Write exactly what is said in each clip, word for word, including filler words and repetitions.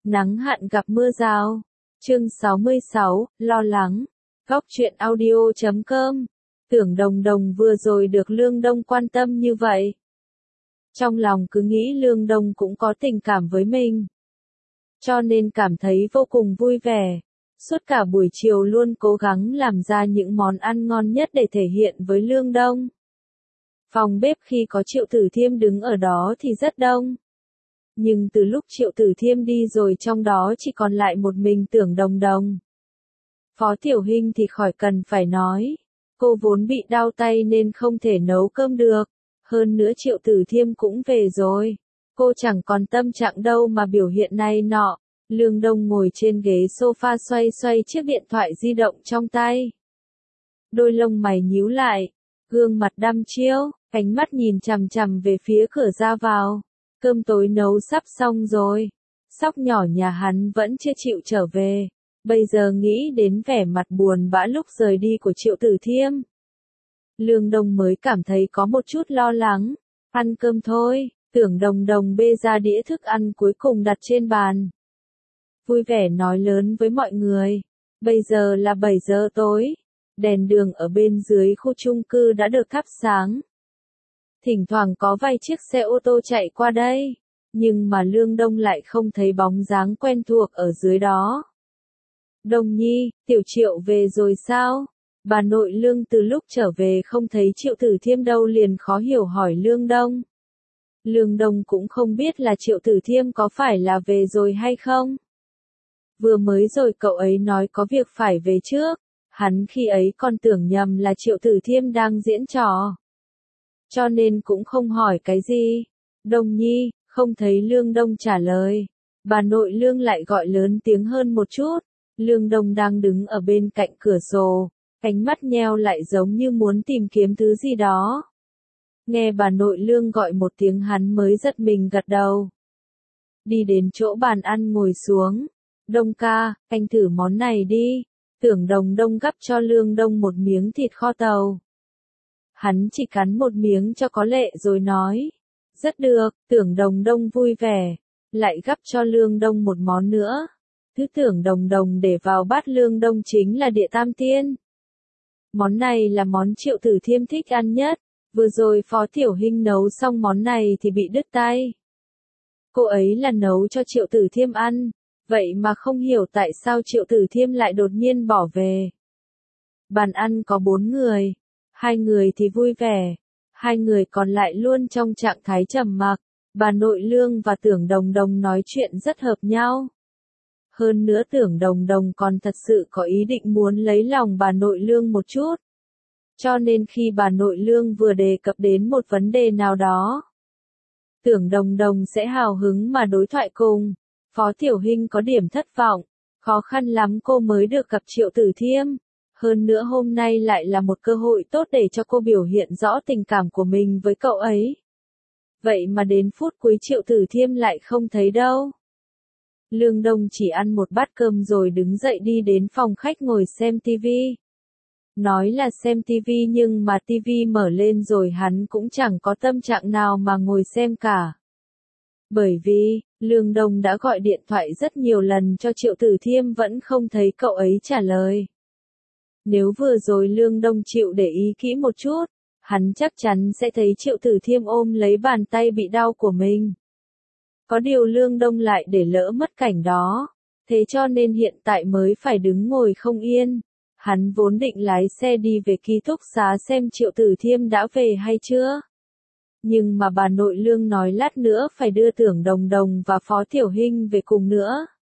Nắng hạn gặp mưa rào. Chương sáu mươi sáu, lo lắng. Góc truyện audio chấm com. Tưởng Đồng Đồng vừa rồi được Lương Đông quan tâm như vậy. Trong lòng cứ nghĩ Lương Đông cũng có tình cảm với mình. Cho nên cảm thấy vô cùng vui vẻ. Suốt cả buổi chiều luôn cố gắng làm ra những món ăn ngon nhất để thể hiện với Lương Đông. Phòng bếp khi có Triệu Tử Thiêm đứng ở đó thì rất đông. Nhưng từ lúc Triệu Tử Thiêm đi rồi trong đó chỉ còn lại một mình Tưởng Đồng Đồng. Phó Tiểu Hinh thì khỏi cần phải nói. Cô vốn bị đau tay nên không thể nấu cơm được. Hơn nữa Triệu Tử Thiêm cũng về rồi. Cô chẳng còn tâm trạng đâu mà biểu hiện này nọ. Lương Đông ngồi trên ghế sofa xoay xoay chiếc điện thoại di động trong tay. Đôi lông mày nhíu lại. Gương mặt đăm chiêu, ánh mắt nhìn chằm chằm về phía cửa ra vào. Cơm tối nấu sắp xong rồi. Sóc nhỏ nhà hắn vẫn chưa chịu trở về. Bây giờ nghĩ đến vẻ mặt buồn bã lúc rời đi của Triệu Tử Thiêm. Lương Đông mới cảm thấy có một chút lo lắng. Ăn cơm thôi, Tưởng Đồng Đồng bê ra đĩa thức ăn cuối cùng đặt trên bàn. Vui vẻ nói lớn với mọi người. Bây giờ là bảy giờ tối. Đèn đường ở bên dưới khu chung cư đã được thắp sáng. Thỉnh thoảng có vài chiếc xe ô tô chạy qua đây. Nhưng mà Lương Đông lại không thấy bóng dáng quen thuộc ở dưới đó. Đồng Nhi, Tiểu Triệu về rồi sao? Bà nội Lương từ lúc trở về không thấy Triệu Tử Thiêm đâu liền khó hiểu hỏi Lương Đông. Lương Đông cũng không biết là Triệu Tử Thiêm có phải là về rồi hay không. Vừa mới rồi cậu ấy nói có việc phải về trước. Hắn khi ấy còn tưởng nhầm là Triệu Tử Thiêm đang diễn trò. Cho nên cũng không hỏi cái gì. Đồng Nhi, không thấy Lương Đông trả lời. Bà nội Lương lại gọi lớn tiếng hơn một chút. Lương Đông đang đứng ở bên cạnh cửa sổ. Ánh mắt nheo lại giống như muốn tìm kiếm thứ gì đó. Nghe bà nội Lương gọi một tiếng hắn mới giật mình gật đầu. Đi đến chỗ bàn ăn ngồi xuống. Đông ca, anh thử món này đi. Tưởng Đồng Đông gắp cho Lương Đông một miếng thịt kho tàu. Hắn chỉ cắn một miếng cho có lệ rồi nói. Rất được, Tưởng Đồng Đông vui vẻ. Lại gắp cho Lương Đông một món nữa. Thứ Tưởng Đồng Đồng để vào bát Lương Đông chính là địa tam tiên. Món này là món Triệu Tử Thiêm thích ăn nhất. Vừa rồi Phó Tiểu Hinh nấu xong món này thì bị đứt tay. Cô ấy là nấu cho Triệu Tử Thiêm ăn. Vậy mà không hiểu tại sao Triệu Tử Thiêm lại đột nhiên bỏ về. Bàn ăn có bốn người. Hai người thì vui vẻ. Hai người còn lại luôn trong trạng thái trầm mặc. Bà nội Lương và Tưởng Đồng Đồng nói chuyện rất hợp nhau. Hơn nữa Tưởng Đồng Đồng còn thật sự có ý định muốn lấy lòng bà nội Lương một chút. Cho nên khi bà nội Lương vừa đề cập đến một vấn đề nào đó, Tưởng Đồng Đồng sẽ hào hứng mà đối thoại cùng. Phó Tiểu Hinh có điểm thất vọng. Khó khăn lắm cô mới được gặp Triệu Tử Thiêm. Hơn nữa hôm nay lại là một cơ hội tốt để cho cô biểu hiện rõ tình cảm của mình với cậu ấy. Vậy mà đến phút cuối Triệu Tử Thiêm lại không thấy đâu. Lương Đông chỉ ăn một bát cơm rồi đứng dậy đi đến phòng khách ngồi xem tivi. Nói là xem tivi nhưng mà tivi mở lên rồi hắn cũng chẳng có tâm trạng nào mà ngồi xem cả. Bởi vì, Lương Đông đã gọi điện thoại rất nhiều lần cho Triệu Tử Thiêm vẫn không thấy cậu ấy trả lời. Nếu vừa rồi Lương Đông chịu để ý kỹ một chút, hắn chắc chắn sẽ thấy Triệu Tử Thiêm ôm lấy bàn tay bị đau của mình. Có điều Lương Đông lại để lỡ mất cảnh đó, thế cho nên hiện tại mới phải đứng ngồi không yên. Hắn vốn định lái xe đi về ký túc xá xem Triệu Tử Thiêm đã về hay chưa. Nhưng mà bà nội Lương nói lát nữa phải đưa Tưởng Đồng Đồng và Phó Tiểu Hinh về cùng nữa.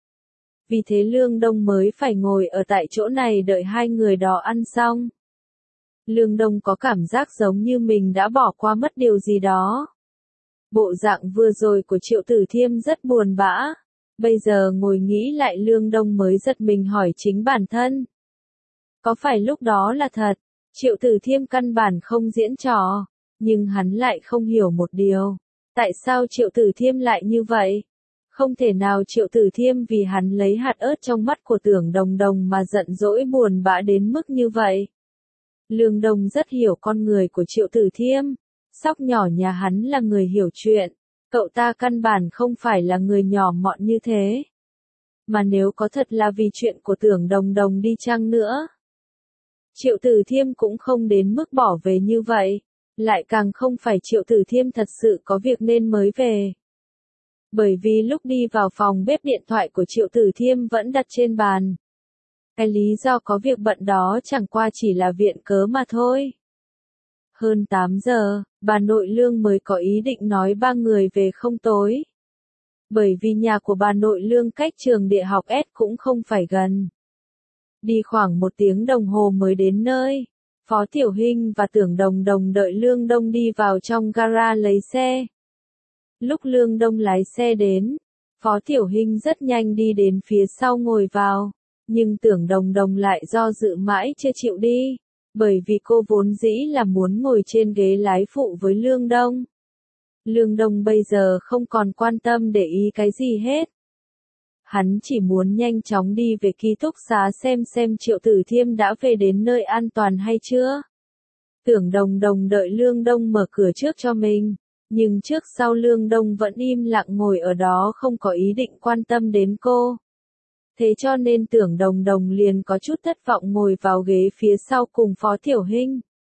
Vì thế Lương Đông mới phải ngồi ở tại chỗ này đợi hai người đó ăn xong. Lương Đông có cảm giác giống như mình đã bỏ qua mất điều gì đó. Bộ dạng vừa rồi của Triệu Tử Thiêm rất buồn bã. Bây giờ ngồi nghĩ lại Lương Đông mới giật mình hỏi chính bản thân. Có phải lúc đó là thật, Triệu Tử Thiêm căn bản không diễn trò, nhưng hắn lại không hiểu một điều. Tại sao Triệu Tử Thiêm lại như vậy? Không thể nào Triệu Tử Thiêm vì hắn lấy hạt ớt trong mắt của Tưởng Đồng Đồng mà giận dỗi buồn bã đến mức như vậy. Lương Đông rất hiểu con người của Triệu Tử Thiêm. Sóc nhỏ nhà hắn là người hiểu chuyện. Cậu ta căn bản không phải là người nhỏ mọn như thế. Mà nếu có thật là vì chuyện của Tưởng Đồng Đồng đi chăng nữa, Triệu Tử Thiêm cũng không đến mức bỏ về như vậy, lại càng không phải Triệu Tử Thiêm thật sự có việc nên mới về. Bởi vì lúc đi vào phòng bếp điện thoại của Triệu Tử Thiêm vẫn đặt trên bàn. Cái lý do có việc bận đó chẳng qua chỉ là viện cớ mà thôi. Hơn tám giờ, bà nội Lương mới có ý định nói ba người về không tối. Bởi vì nhà của bà nội Lương cách trường địa học S cũng không phải gần. Đi khoảng một tiếng đồng hồ mới đến nơi. Phó Tiểu Hinh và Tưởng Đồng Đồng đợi Lương Đông đi vào trong gara lấy xe. Lúc Lương Đông lái xe đến, Phó Tiểu Hinh rất nhanh đi đến phía sau ngồi vào, nhưng Tưởng Đồng Đồng lại do dự mãi chưa chịu đi, bởi vì cô vốn dĩ là muốn ngồi trên ghế lái phụ với Lương Đông. Lương Đông bây giờ không còn quan tâm để ý cái gì hết. Hắn chỉ muốn nhanh chóng đi về ký túc xá xem xem Triệu Tử Thiêm đã về đến nơi an toàn hay chưa. Tưởng Đồng Đồng đợi Lương Đông mở cửa trước cho mình, nhưng trước sau Lương Đông vẫn im lặng ngồi ở đó không có ý định quan tâm đến cô. Thế cho nên Tưởng Đồng Đồng liền có chút thất vọng ngồi vào ghế phía sau cùng Phó Tiểu Hinh.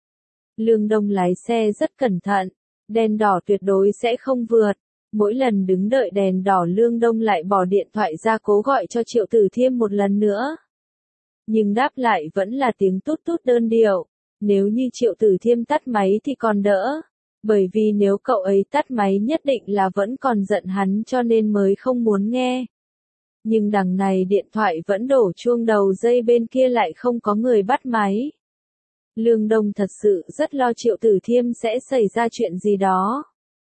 Lương Đông lái xe rất cẩn thận, đèn đỏ tuyệt đối sẽ không vượt. Mỗi lần đứng đợi đèn đỏ Lương Đông lại bỏ điện thoại ra cố gọi cho Triệu Tử Thiêm một lần nữa. Nhưng đáp lại vẫn là tiếng tút tút đơn điệu. Nếu như Triệu Tử Thiêm tắt máy thì còn đỡ. Bởi vì nếu cậu ấy tắt máy nhất định là vẫn còn giận hắn cho nên mới không muốn nghe. Nhưng đằng này điện thoại vẫn đổ chuông đầu dây bên kia lại không có người bắt máy. Lương Đông thật sự rất lo Triệu Tử Thiêm sẽ xảy ra chuyện gì đó.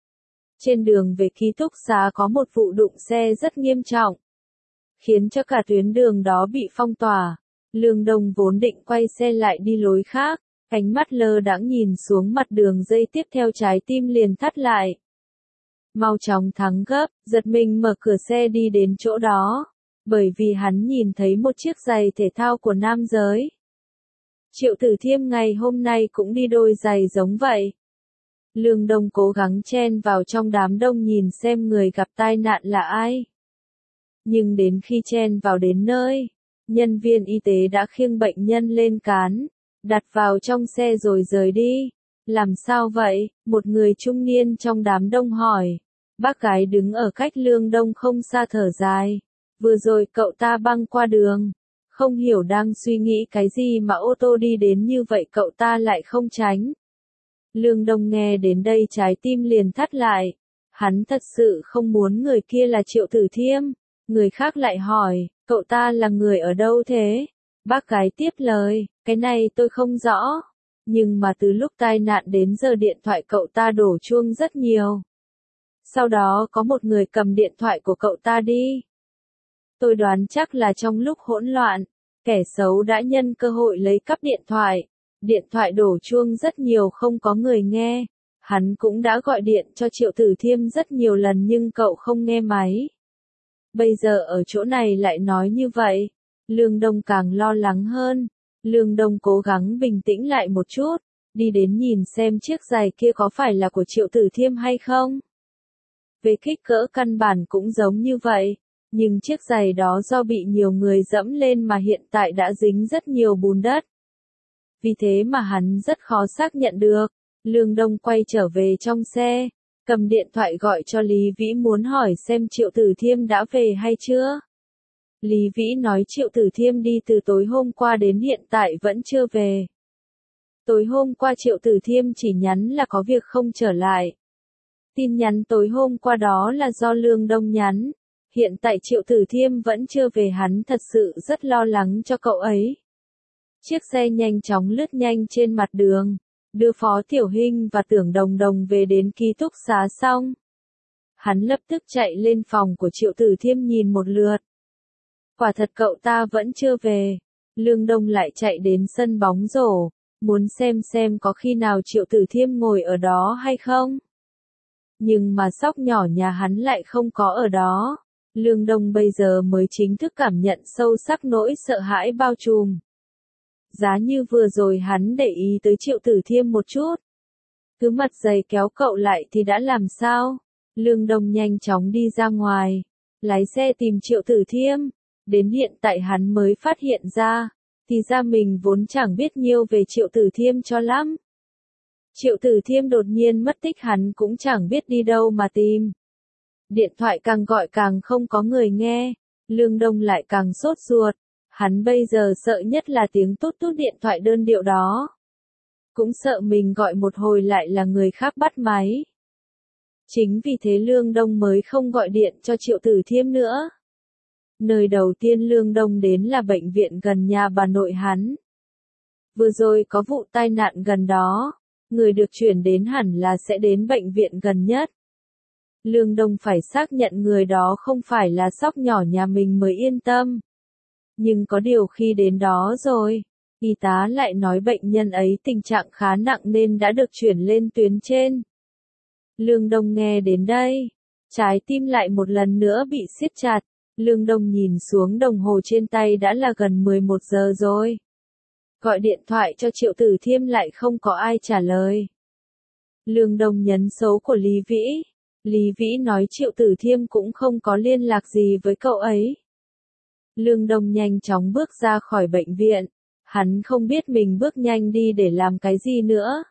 Trên đường về ký túc xá có một vụ đụng xe rất nghiêm trọng, khiến cho cả tuyến đường đó bị phong tỏa. Lương Đông vốn định quay xe lại đi lối khác, ánh mắt lơ đãng nhìn xuống mặt đường dây tiếp theo trái tim liền thắt lại. Mau chóng thắng gấp, giật mình mở cửa xe đi đến chỗ đó, bởi vì hắn nhìn thấy một chiếc giày thể thao của nam giới. Triệu Tử Thiêm ngày hôm nay cũng đi đôi giày giống vậy. Lương Đông cố gắng chen vào trong đám đông nhìn xem người gặp tai nạn là ai. Nhưng đến khi chen vào đến nơi, nhân viên y tế đã khiêng bệnh nhân lên cán, đặt vào trong xe rồi rời đi. Làm sao vậy? Một người trung niên trong đám đông hỏi. Bác gái đứng ở cách Lương Đông không xa thở dài. Vừa rồi cậu ta băng qua đường. Không hiểu đang suy nghĩ cái gì mà ô tô đi đến như vậy cậu ta lại không tránh. Lương Đông nghe đến đây trái tim liền thắt lại. Hắn thật sự không muốn người kia là Triệu Tử Thiêm. Người khác lại hỏi, cậu ta là người ở đâu thế? Bác gái tiếp lời, cái này tôi không rõ. Nhưng mà từ lúc tai nạn đến giờ điện thoại cậu ta đổ chuông rất nhiều. Sau đó có một người cầm điện thoại của cậu ta đi. Tôi đoán chắc là trong lúc hỗn loạn, kẻ xấu đã nhân cơ hội lấy cắp điện thoại. Điện thoại đổ chuông rất nhiều không có người nghe. Hắn cũng đã gọi điện cho Triệu Tử Thiêm rất nhiều lần nhưng cậu không nghe máy. Bây giờ ở chỗ này lại nói như vậy. Lương Đông càng lo lắng hơn. Lương Đông cố gắng bình tĩnh lại một chút. Đi đến nhìn xem chiếc giày kia có phải là của Triệu Tử Thiêm hay không. Về kích cỡ căn bản cũng giống như vậy. Nhưng chiếc giày đó do bị nhiều người dẫm lên mà hiện tại đã dính rất nhiều bùn đất. Vì thế mà hắn rất khó xác nhận được. Lương Đông quay trở về trong xe, cầm điện thoại gọi cho Lý Vĩ muốn hỏi xem Triệu Tử Thiêm đã về hay chưa. Lý Vĩ nói Triệu Tử Thiêm đi từ tối hôm qua đến hiện tại vẫn chưa về. Tối hôm qua Triệu Tử Thiêm chỉ nhắn là có việc không trở lại. Tin nhắn tối hôm qua đó là do Lương Đông nhắn. Hiện tại Triệu Tử Thiêm vẫn chưa về hắn thật sự rất lo lắng cho cậu ấy. Chiếc xe nhanh chóng lướt nhanh trên mặt đường, đưa Phó Tiểu Hinh và Tưởng Đồng Đồng về đến ký túc xá xong. Hắn lập tức chạy lên phòng của Triệu Tử Thiêm nhìn một lượt. Quả thật cậu ta vẫn chưa về. Lương Đông lại chạy đến sân bóng rổ, muốn xem xem có khi nào Triệu Tử Thiêm ngồi ở đó hay không. Nhưng mà sóc nhỏ nhà hắn lại không có ở đó. Lương Đông bây giờ mới chính thức cảm nhận sâu sắc nỗi sợ hãi bao trùm. Giá như vừa rồi hắn để ý tới Triệu Tử Thiêm một chút. Cứ mặt dày kéo cậu lại thì đã làm sao? Lương Đông nhanh chóng đi ra ngoài, lái xe tìm Triệu Tử Thiêm. Đến hiện tại hắn mới phát hiện ra, thì ra mình vốn chẳng biết nhiều về Triệu Tử Thiêm cho lắm. Triệu Tử Thiêm đột nhiên mất tích hắn cũng chẳng biết đi đâu mà tìm. Điện thoại càng gọi càng không có người nghe, Lương Đông lại càng sốt ruột. Hắn bây giờ sợ nhất là tiếng tút tút điện thoại đơn điệu đó. Cũng sợ mình gọi một hồi lại là người khác bắt máy. Chính vì thế Lương Đông mới không gọi điện cho Triệu Tử Thiêm nữa. Nơi đầu tiên Lương Đông đến là bệnh viện gần nhà bà nội hắn. Vừa rồi có vụ tai nạn gần đó, người được chuyển đến hẳn là sẽ đến bệnh viện gần nhất. Lương Đông phải xác nhận người đó không phải là sóc nhỏ nhà mình mới yên tâm. Nhưng có điều khi đến đó rồi, y tá lại nói bệnh nhân ấy tình trạng khá nặng nên đã được chuyển lên tuyến trên. Lương Đông nghe đến đây, trái tim lại một lần nữa bị siết chặt. Lương Đông nhìn xuống đồng hồ trên tay đã là gần mười một giờ rồi. Gọi điện thoại cho Triệu Tử Thiêm lại không có ai trả lời. Lương Đông nhấn số của Lý Vĩ. Lý Vĩ nói Triệu Tử Thiêm cũng không có liên lạc gì với cậu ấy. Lương Đông nhanh chóng bước ra khỏi bệnh viện. Hắn không biết mình bước nhanh đi để làm cái gì nữa.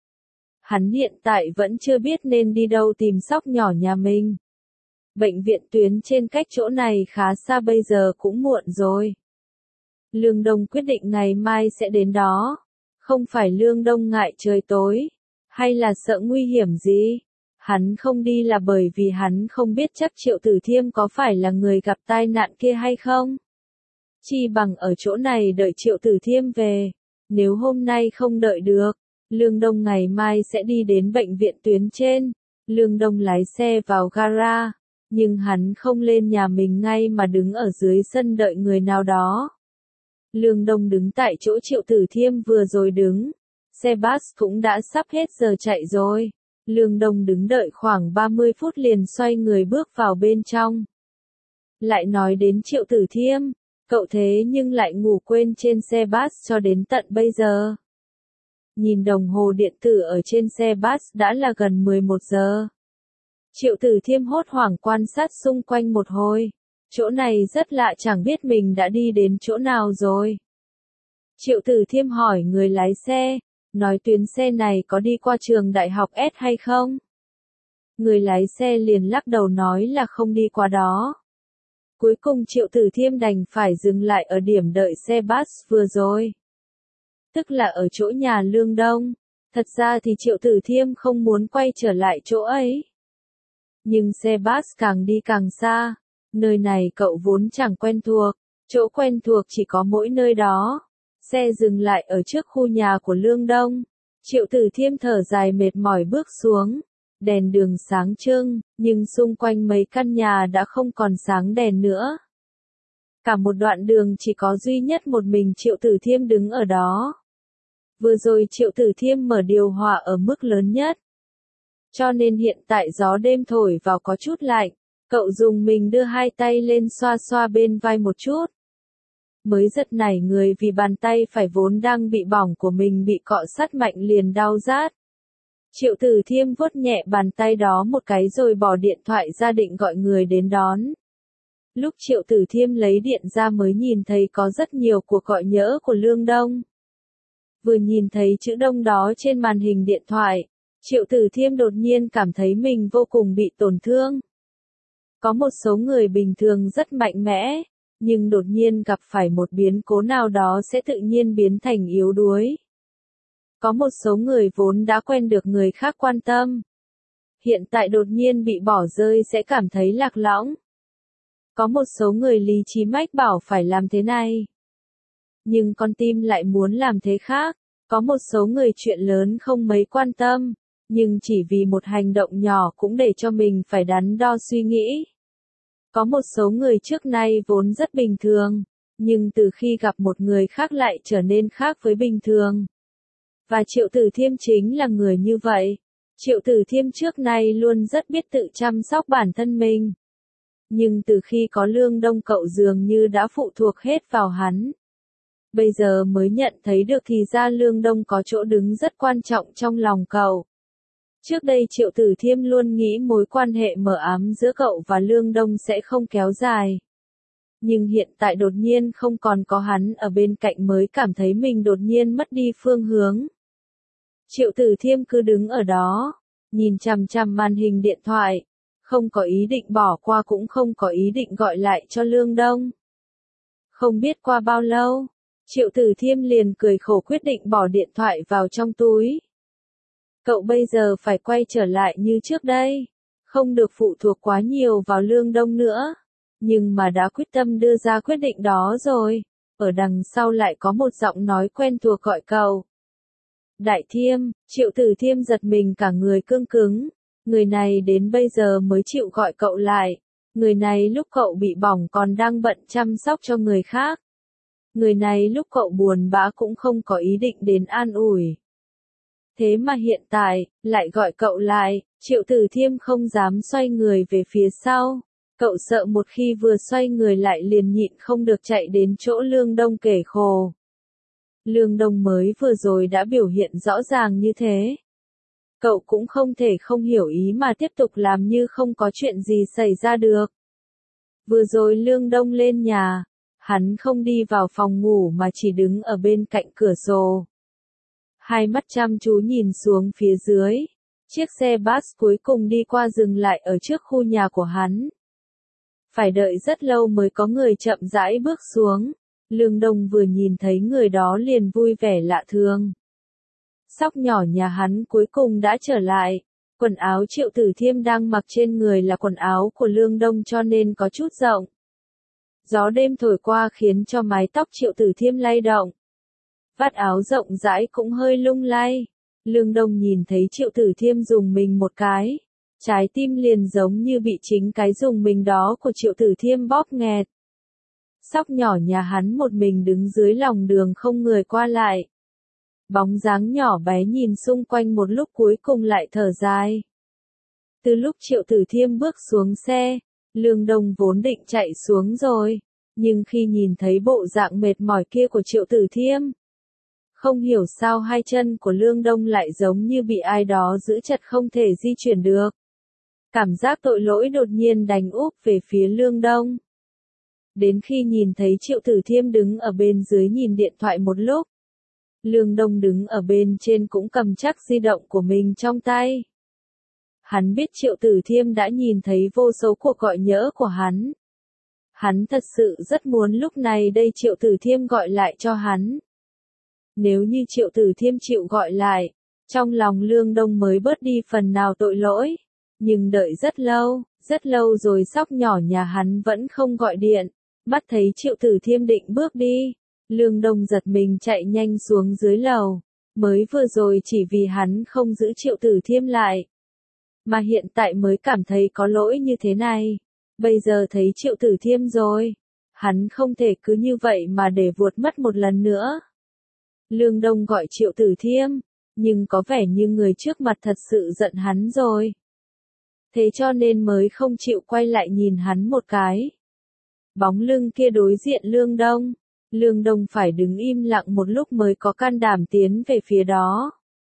Hắn hiện tại vẫn chưa biết nên đi đâu tìm sóc nhỏ nhà mình. Bệnh viện tuyến trên cách chỗ này khá xa bây giờ cũng muộn rồi. Lương Đông quyết định ngày mai sẽ đến đó. Không phải Lương Đông ngại trời tối, hay là sợ nguy hiểm gì. Hắn không đi là bởi vì hắn không biết chắc Triệu Tử Thiêm có phải là người gặp tai nạn kia hay không. Chi bằng ở chỗ này đợi Triệu Tử Thiêm về. Nếu hôm nay không đợi được, Lương Đông ngày mai sẽ đi đến bệnh viện tuyến trên. Lương Đông lái xe vào gara, nhưng hắn không lên nhà mình ngay mà đứng ở dưới sân đợi người nào đó. Lương Đông đứng tại chỗ Triệu Tử Thiêm vừa rồi đứng. Xe bus cũng đã sắp hết giờ chạy rồi. Lương Đông đứng đợi khoảng ba mươi phút liền xoay người bước vào bên trong. Lại nói đến Triệu Tử Thiêm, cậu thế nhưng lại ngủ quên trên xe bus cho đến tận bây giờ. Nhìn đồng hồ điện tử ở trên xe bus đã là gần mười một giờ. Triệu Tử Thiêm hốt hoảng quan sát xung quanh một hồi. Chỗ này rất lạ chẳng biết mình đã đi đến chỗ nào rồi. Triệu Tử Thiêm hỏi người lái xe, nói tuyến xe này có đi qua trường đại học S hay không? Người lái xe liền lắc đầu nói là không đi qua đó. Cuối cùng Triệu Tử Thiêm đành phải dừng lại ở điểm đợi xe bus vừa rồi. Tức là ở chỗ nhà Lương Đông. Thật ra thì Triệu Tử Thiêm không muốn quay trở lại chỗ ấy. Nhưng xe bus càng đi càng xa. Nơi này cậu vốn chẳng quen thuộc. Chỗ quen thuộc chỉ có mỗi nơi đó. Xe dừng lại ở trước khu nhà của Lương Đông. Triệu Tử Thiêm thở dài mệt mỏi bước xuống. Đèn đường sáng trưng, nhưng xung quanh mấy căn nhà đã không còn sáng đèn nữa. Cả một đoạn đường chỉ có duy nhất một mình Triệu Tử Thiêm đứng ở đó. Vừa rồi Triệu Tử Thiêm mở điều hòa ở mức lớn nhất. Cho nên hiện tại gió đêm thổi vào có chút lạnh. Cậu dùng mình đưa hai tay lên xoa xoa bên vai một chút. Mới giật nảy người vì bàn tay phải vốn đang bị bỏng của mình bị cọ sát mạnh liền đau rát. Triệu Tử Thiêm vuốt nhẹ bàn tay đó một cái rồi bỏ điện thoại ra định gọi người đến đón. Lúc Triệu Tử Thiêm lấy điện ra mới nhìn thấy có rất nhiều cuộc gọi nhỡ của Lương Đông. Vừa nhìn thấy chữ Đông đó trên màn hình điện thoại, Triệu Tử Thiêm đột nhiên cảm thấy mình vô cùng bị tổn thương. Có một số người bình thường rất mạnh mẽ, nhưng đột nhiên gặp phải một biến cố nào đó sẽ tự nhiên biến thành yếu đuối. Có một số người vốn đã quen được người khác quan tâm. Hiện tại đột nhiên bị bỏ rơi sẽ cảm thấy lạc lõng. Có một số người lý trí mách bảo phải làm thế này. Nhưng con tim lại muốn làm thế khác. Có một số người chuyện lớn không mấy quan tâm. Nhưng chỉ vì một hành động nhỏ cũng để cho mình phải đắn đo suy nghĩ. Có một số người trước nay vốn rất bình thường. Nhưng từ khi gặp một người khác lại trở nên khác với bình thường. Và Triệu Tử Thiêm chính là người như vậy. Triệu Tử Thiêm trước nay luôn rất biết tự chăm sóc bản thân mình. Nhưng từ khi có Lương Đông cậu dường như đã phụ thuộc hết vào hắn. Bây giờ mới nhận thấy được thì ra Lương Đông có chỗ đứng rất quan trọng trong lòng cậu. Trước đây Triệu Tử Thiêm luôn nghĩ mối quan hệ mờ ám giữa cậu và Lương Đông sẽ không kéo dài. Nhưng hiện tại đột nhiên không còn có hắn ở bên cạnh mới cảm thấy mình đột nhiên mất đi phương hướng. Triệu Tử Thiêm cứ đứng ở đó, nhìn chằm chằm màn hình điện thoại, không có ý định bỏ qua cũng không có ý định gọi lại cho Lương Đông. Không biết qua bao lâu, Triệu Tử Thiêm liền cười khổ quyết định bỏ điện thoại vào trong túi. Cậu bây giờ phải quay trở lại như trước đây, không được phụ thuộc quá nhiều vào Lương Đông nữa, nhưng mà đã quyết tâm đưa ra quyết định đó rồi. Ở đằng sau lại có một giọng nói quen thuộc gọi cậu. Đại Thiêm, Triệu Tử Thiêm giật mình cả người cương cứng, người này đến bây giờ mới chịu gọi cậu lại, người này lúc cậu bị bỏng còn đang bận chăm sóc cho người khác. Người này lúc cậu buồn bã cũng không có ý định đến an ủi. Thế mà hiện tại, lại gọi cậu lại, Triệu Tử Thiêm không dám xoay người về phía sau. Cậu sợ một khi vừa xoay người lại liền nhịn không được chạy đến chỗ Lương Đông kể khổ. Lương Đông mới vừa rồi đã biểu hiện rõ ràng như thế. Cậu cũng không thể không hiểu ý mà tiếp tục làm như không có chuyện gì xảy ra được. Vừa rồi Lương Đông lên nhà, hắn không đi vào phòng ngủ mà chỉ đứng ở bên cạnh cửa sổ. Hai mắt chăm chú nhìn xuống phía dưới, chiếc xe bus cuối cùng đi qua dừng lại ở trước khu nhà của hắn. Phải đợi rất lâu mới có người chậm rãi bước xuống, Lương Đông vừa nhìn thấy người đó liền vui vẻ lạ thường. Sóc nhỏ nhà hắn cuối cùng đã trở lại, quần áo Triệu Tử Thiêm đang mặc trên người là quần áo của Lương Đông cho nên có chút rộng. Gió đêm thổi qua khiến cho mái tóc Triệu Tử Thiêm lay động. Vạt áo rộng rãi cũng hơi lung lay. Lương Đông nhìn thấy Triệu Tử Thiêm dùng mình một cái. Trái tim liền giống như bị chính cái dùng mình đó của Triệu Tử Thiêm bóp nghẹt. Sóc nhỏ nhà hắn một mình đứng dưới lòng đường không người qua lại. Bóng dáng nhỏ bé nhìn xung quanh một lúc cuối cùng lại thở dài. Từ lúc Triệu Tử Thiêm bước xuống xe, Lương Đông vốn định chạy xuống rồi, nhưng khi nhìn thấy bộ dạng mệt mỏi kia của Triệu Tử Thiêm, không hiểu sao hai chân của Lương Đông lại giống như bị ai đó giữ chặt không thể di chuyển được. Cảm giác tội lỗi đột nhiên đánh úp về phía Lương Đông. Đến khi nhìn thấy Triệu Tử Thiêm đứng ở bên dưới nhìn điện thoại một lúc, Lương Đông đứng ở bên trên cũng cầm chắc di động của mình trong tay. Hắn biết Triệu Tử Thiêm đã nhìn thấy vô số cuộc gọi nhỡ của hắn. Hắn thật sự rất muốn lúc này đây Triệu Tử Thiêm gọi lại cho hắn. Nếu như Triệu Tử Thiêm chịu gọi lại, trong lòng Lương Đông mới bớt đi phần nào tội lỗi. Nhưng đợi rất lâu, rất lâu rồi Sóc nhỏ nhà hắn vẫn không gọi điện. Mắt thấy Triệu Tử Thiêm định bước đi, Lương Đông giật mình chạy nhanh xuống dưới lầu. Mới vừa rồi chỉ vì hắn không giữ Triệu Tử Thiêm lại, mà hiện tại mới cảm thấy có lỗi như thế này. Bây giờ thấy Triệu Tử Thiêm rồi, hắn không thể cứ như vậy mà để vuột mất một lần nữa. Lương Đông gọi Triệu Tử Thiêm, nhưng có vẻ như người trước mặt thật sự giận hắn rồi. Thế cho nên mới không chịu quay lại nhìn hắn một cái. Bóng lưng kia đối diện Lương Đông, Lương Đông phải đứng im lặng một lúc mới có can đảm tiến về phía đó.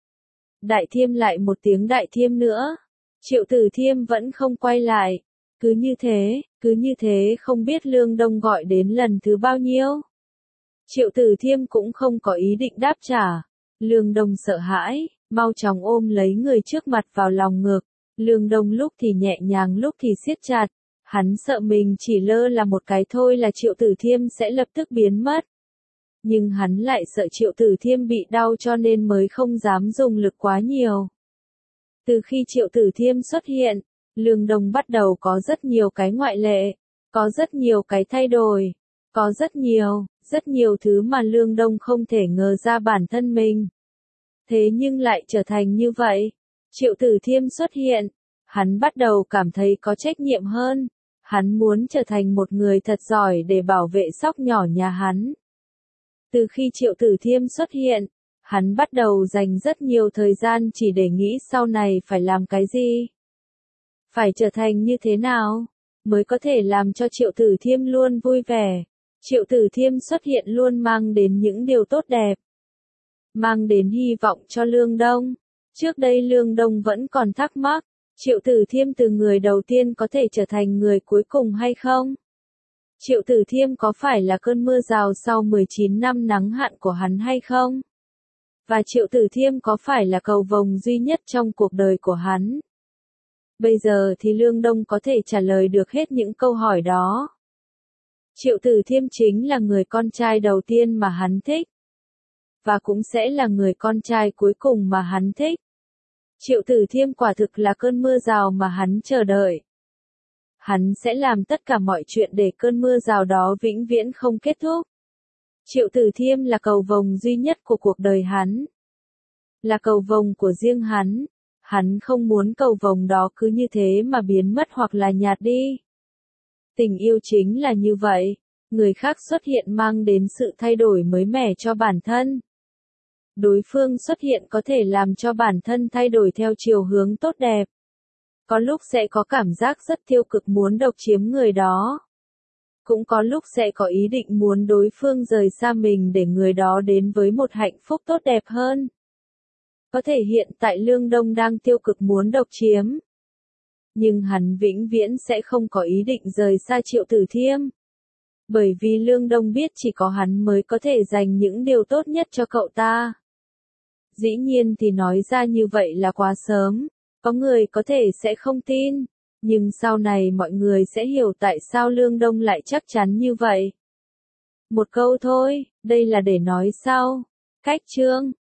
Đại Thiêm lại một tiếng Đại Thiêm nữa. Triệu Tử Thiêm vẫn không quay lại. Cứ như thế, cứ như thế không biết Lương Đông gọi đến lần thứ bao nhiêu. Triệu Tử Thiêm cũng không có ý định đáp trả. Lương Đông sợ hãi, mau chóng ôm lấy người trước mặt vào lòng ngực. Lương Đông lúc thì nhẹ nhàng lúc thì siết chặt. Hắn sợ mình chỉ lơ là một cái thôi là Triệu Tử Thiêm sẽ lập tức biến mất. Nhưng hắn lại sợ Triệu Tử Thiêm bị đau cho nên mới không dám dùng lực quá nhiều. Từ khi Triệu Tử Thiêm xuất hiện, Lương Đông bắt đầu có rất nhiều cái ngoại lệ, có rất nhiều cái thay đổi, có rất nhiều, rất nhiều thứ mà Lương Đông không thể ngờ ra bản thân mình. Thế nhưng lại trở thành như vậy. Triệu Tử Thiêm xuất hiện, hắn bắt đầu cảm thấy có trách nhiệm hơn. Hắn muốn trở thành một người thật giỏi để bảo vệ Sóc nhỏ nhà hắn. Từ khi Triệu Tử Thiêm xuất hiện, hắn bắt đầu dành rất nhiều thời gian chỉ để nghĩ sau này phải làm cái gì. Phải trở thành như thế nào, mới có thể làm cho Triệu Tử Thiêm luôn vui vẻ. Triệu Tử Thiêm xuất hiện luôn mang đến những điều tốt đẹp. Mang đến hy vọng cho Lương Đông. Trước đây Lương Đông vẫn còn thắc mắc, Triệu Tử Thiêm từ người đầu tiên có thể trở thành người cuối cùng hay không? Triệu Tử Thiêm có phải là cơn mưa rào sau mười chín năm nắng hạn của hắn hay không? Và Triệu Tử Thiêm có phải là cầu vồng duy nhất trong cuộc đời của hắn? Bây giờ thì Lương Đông có thể trả lời được hết những câu hỏi đó. Triệu Tử Thiêm chính là người con trai đầu tiên mà hắn thích. Và cũng sẽ là người con trai cuối cùng mà hắn thích. Triệu Tử Thiêm quả thực là cơn mưa rào mà hắn chờ đợi. Hắn sẽ làm tất cả mọi chuyện để cơn mưa rào đó vĩnh viễn không kết thúc. Triệu Tử Thiêm là cầu vồng duy nhất của cuộc đời hắn. Là cầu vồng của riêng hắn. Hắn không muốn cầu vồng đó cứ như thế mà biến mất hoặc là nhạt đi. Tình yêu chính là như vậy. Người khác xuất hiện mang đến sự thay đổi mới mẻ cho bản thân. Đối phương xuất hiện có thể làm cho bản thân thay đổi theo chiều hướng tốt đẹp. Có lúc sẽ có cảm giác rất tiêu cực muốn độc chiếm người đó. Cũng có lúc sẽ có ý định muốn đối phương rời xa mình để người đó đến với một hạnh phúc tốt đẹp hơn. Có thể hiện tại Lương Đông đang tiêu cực muốn độc chiếm. Nhưng hắn vĩnh viễn sẽ không có ý định rời xa Triệu Tử Thiêm. Bởi vì Lương Đông biết chỉ có hắn mới có thể dành những điều tốt nhất cho cậu ta. Dĩ nhiên thì nói ra như vậy là quá sớm. Có người có thể sẽ không tin. Nhưng sau này mọi người sẽ hiểu tại sao Lương Đông lại chắc chắn như vậy. Một câu thôi, đây là để nói sau. Cách chương